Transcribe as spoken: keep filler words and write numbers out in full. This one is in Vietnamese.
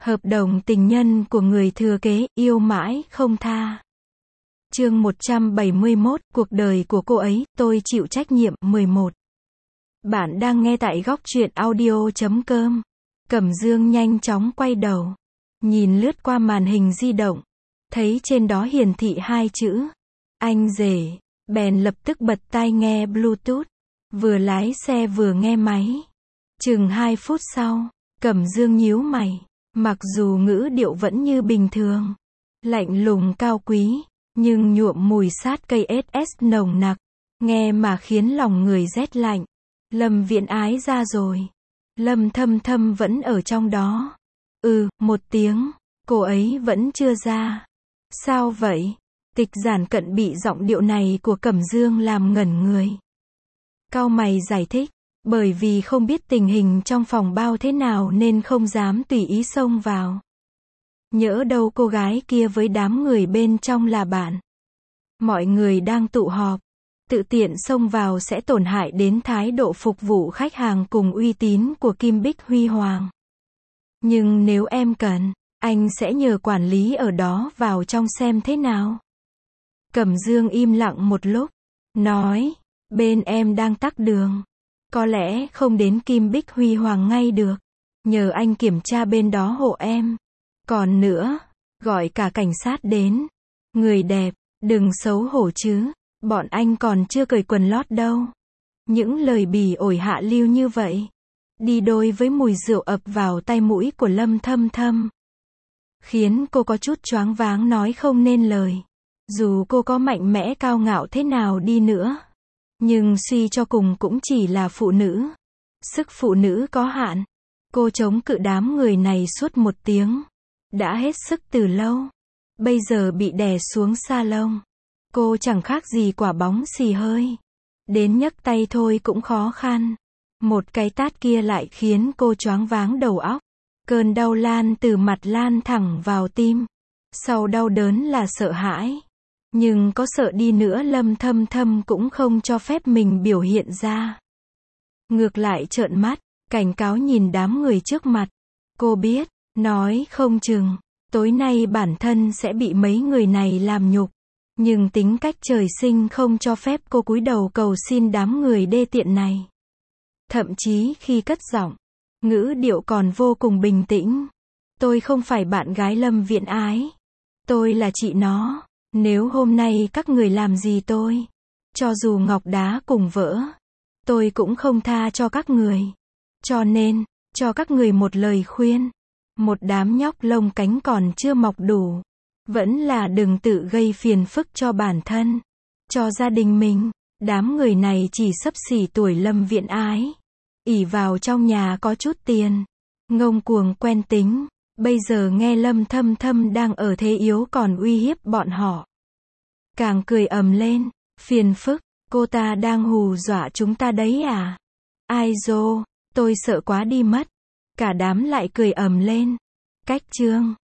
Hợp đồng tình nhân của người thừa kế, yêu mãi không tha. Chương một trăm bảy mươi mốt, cuộc đời của cô ấy, tôi chịu trách nhiệm. mười một. Bạn đang nghe tại góc truyện audio chấm com. Cẩm Dương nhanh chóng quay đầu, nhìn lướt qua màn hình di động, thấy trên đó hiển thị hai chữ anh rể, bèn lập tức bật tai nghe Bluetooth, vừa lái xe vừa nghe máy. Chừng hai phút sau, Cẩm Dương nhíu mày, mặc dù ngữ điệu vẫn như bình thường, lạnh lùng cao quý, nhưng nhuộm mùi sát cây ét ét nồng nặc, nghe mà khiến lòng người rét lạnh. Lâm Viễn Ái ra rồi. Lâm Thâm Thâm vẫn ở trong đó. Ừ, một tiếng, cô ấy vẫn chưa ra. Sao vậy? Tịch Giản Cận bị giọng điệu này của Cẩm Dương làm ngẩn người. Cau mày giải thích, bởi vì không biết tình hình trong phòng bao thế nào nên không dám tùy ý xông vào. Nhỡ đâu cô gái kia với đám người bên trong là bạn. Mọi người đang tụ họp, tự tiện xông vào sẽ tổn hại đến thái độ phục vụ khách hàng cùng uy tín của Kim Bích Huy Hoàng. Nhưng nếu em cần, anh sẽ nhờ quản lý ở đó vào trong xem thế nào. Cẩm Dương im lặng một lúc, nói, bên em đang tắc đường, có lẽ không đến Kim Bích Huy Hoàng ngay được, nhờ anh kiểm tra bên đó hộ em. Còn nữa, gọi cả cảnh sát đến. Người đẹp, đừng xấu hổ chứ, bọn anh còn chưa cởi quần lót đâu. Những lời bỉ ổi hạ lưu như vậy, đi đôi với mùi rượu ập vào tai mũi của Lâm Thâm Thâm, khiến cô có chút choáng váng nói không nên lời. Dù cô có mạnh mẽ cao ngạo thế nào đi nữa, nhưng suy cho cùng cũng chỉ là phụ nữ. Sức phụ nữ có hạn. Cô chống cự đám người này suốt một tiếng, đã hết sức từ lâu. Bây giờ bị đè xuống salon, cô chẳng khác gì quả bóng xì hơi. Đến nhấc tay thôi cũng khó khăn. Một cái tát kia lại khiến cô choáng váng đầu óc. Cơn đau lan từ mặt lan thẳng vào tim. Sau đau đớn là sợ hãi. Nhưng có sợ đi nữa Lâm Thâm Thâm cũng không cho phép mình biểu hiện ra. Ngược lại trợn mắt, cảnh cáo nhìn đám người trước mặt. Cô biết, nói không chừng, tối nay bản thân sẽ bị mấy người này làm nhục. Nhưng tính cách trời sinh không cho phép cô cúi đầu cầu xin đám người đê tiện này. Thậm chí khi cất giọng, ngữ điệu còn vô cùng bình tĩnh. Tôi không phải bạn gái Lâm Viễn Ái. Tôi là chị nó. Nếu hôm nay các người làm gì tôi, cho dù ngọc đá cùng vỡ, tôi cũng không tha cho các người. Cho nên, cho các người một lời khuyên. Một đám nhóc lông cánh còn chưa mọc đủ, vẫn là đừng tự gây phiền phức cho bản thân, cho gia đình mình. Đám người này chỉ xấp xỉ tuổi Lâm Viễn Ái, ỷ vào trong nhà có chút tiền, ngông cuồng quen tính. Bây giờ nghe Lâm Thâm Thâm đang ở thế yếu còn uy hiếp bọn họ, càng cười ầm lên. Phiền phức, cô ta đang hù dọa chúng ta đấy à? Ai dô, tôi sợ quá đi mất. Cả đám lại cười ầm lên. Cách chương